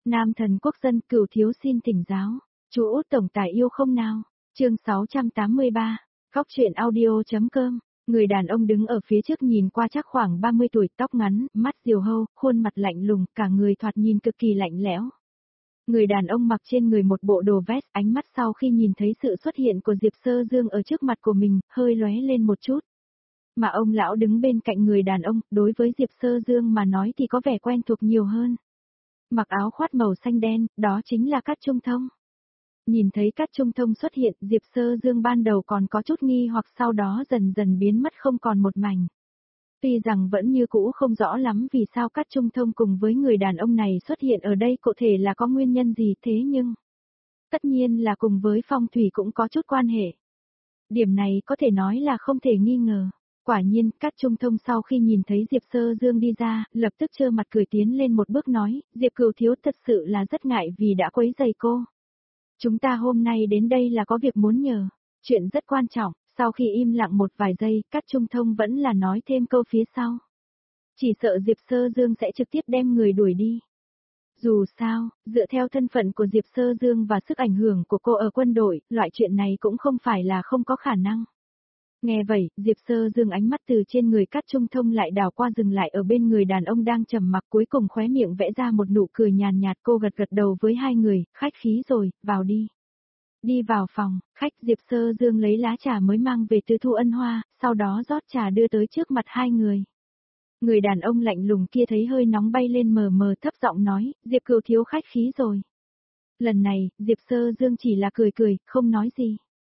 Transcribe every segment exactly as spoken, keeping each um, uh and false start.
Nam thần quốc dân Cửu thiếu xin thỉnh giáo. Chú Út tổng tài yêu không nào? Chương sáu trăm tám mươi ba. Góc truyện audio.com. Người đàn ông đứng ở phía trước nhìn qua chắc khoảng ba mươi tuổi, tóc ngắn, mắt diều hâu, khuôn mặt lạnh lùng, cả người thoạt nhìn cực kỳ lạnh lẽo. Người đàn ông mặc trên người một bộ đồ vest, ánh mắt sau khi nhìn thấy sự xuất hiện của Diệp Sơ Dương ở trước mặt của mình, hơi lóe lên một chút. Mà ông lão đứng bên cạnh người đàn ông, đối với Diệp Sơ Dương mà nói thì có vẻ quen thuộc nhiều hơn. Mặc áo khoác màu xanh đen, đó chính là Cát Trung Thông. Nhìn thấy Cát Trung Thông xuất hiện, Diệp Sơ Dương ban đầu còn có chút nghi hoặc sau đó dần dần biến mất không còn một mảnh. Tuy rằng vẫn như cũ không rõ lắm vì sao Cát Trung Thông cùng với người đàn ông này xuất hiện ở đây cụ thể là có nguyên nhân gì thế nhưng... Tất nhiên là cùng với phong thủy cũng có chút quan hệ. Điểm này có thể nói là không thể nghi ngờ. Quả nhiên, Cát Trung Thông sau khi nhìn thấy Diệp Sơ Dương đi ra, lập tức trơ mặt cười tiến lên một bước nói, Diệp Cửu thiếu thật sự là rất ngại vì đã quấy rầy cô. Chúng ta hôm nay đến đây là có việc muốn nhờ, chuyện rất quan trọng. Sau khi im lặng một vài giây, Cát Trung Thông vẫn là nói thêm câu phía sau. Chỉ sợ Diệp Sơ Dương sẽ trực tiếp đem người đuổi đi. Dù sao, dựa theo thân phận của Diệp Sơ Dương và sức ảnh hưởng của cô ở quân đội, loại chuyện này cũng không phải là không có khả năng. Nghe vậy, Diệp Sơ Dương ánh mắt từ trên người Cát Trung Thông lại đảo qua dừng lại ở bên người đàn ông đang trầm mặc, cuối cùng khóe miệng vẽ ra một nụ cười nhàn nhạt. Cô gật gật đầu với hai người, khách khí rồi, vào đi. Đi vào phòng, khách Diệp Sơ Dương lấy lá trà mới mang về từ Thu Ân Hoa, sau đó rót trà đưa tới trước mặt hai người. Người đàn ông lạnh lùng kia thấy hơi nóng bay lên mờ mờ thấp giọng nói, Diệp Cửu thiếu khách khí rồi. Lần này, Diệp Sơ Dương chỉ là cười cười, không nói gì.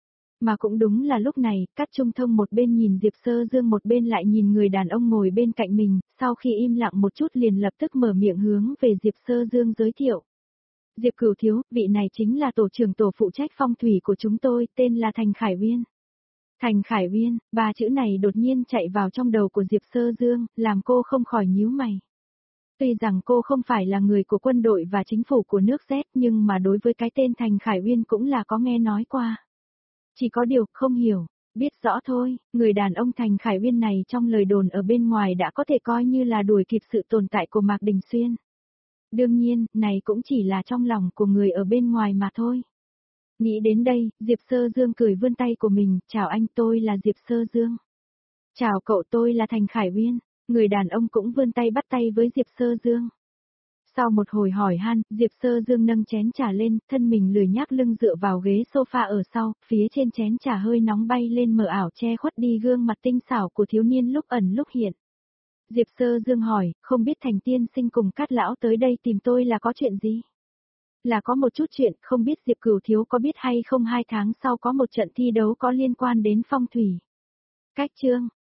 Mà cũng đúng là lúc này, Cát Trung Thông một bên nhìn Diệp Sơ Dương một bên lại nhìn người đàn ông ngồi bên cạnh mình, sau khi im lặng một chút liền lập tức mở miệng hướng về Diệp Sơ Dương giới thiệu. Diệp Cửu thiếu, vị này chính là tổ trưởng tổ phụ trách phong thủy của chúng tôi, tên là Thành Khải Uyên. Thành Khải Uyên, ba chữ này đột nhiên chạy vào trong đầu của Diệp Sơ Dương, làm cô không khỏi nhíu mày. Tuy rằng cô không phải là người của quân đội và chính phủ của nước Z nhưng mà đối với cái tên Thành Khải Uyên cũng là có nghe nói qua. Chỉ có điều không hiểu, biết rõ thôi, người đàn ông Thành Khải Uyên này trong lời đồn ở bên ngoài đã có thể coi như là đuổi kịp sự tồn tại của Mạc Đình Xuyên. Đương nhiên, này cũng chỉ là trong lòng của người ở bên ngoài mà thôi. Nghĩ đến đây, Diệp Sơ Dương cười vươn tay của mình, chào anh, tôi là Diệp Sơ Dương. Chào cậu, tôi là Thành Khải Uyên. Người đàn ông cũng vươn tay bắt tay với Diệp Sơ Dương. Sau một hồi hỏi han, Diệp Sơ Dương nâng chén trà lên, thân mình lười nhác lưng dựa vào ghế sofa ở sau, phía trên chén trà hơi nóng bay lên mờ ảo che khuất đi gương mặt tinh xảo của thiếu niên lúc ẩn lúc hiện. Diệp Sơ Dương hỏi, không biết Thành tiên sinh cùng Cát lão tới đây tìm tôi là có chuyện gì? Là có một chút chuyện, không biết Diệp Cửu thiếu có biết hay không hai tháng sau có một trận thi đấu có liên quan đến phong thủy. Cách chương,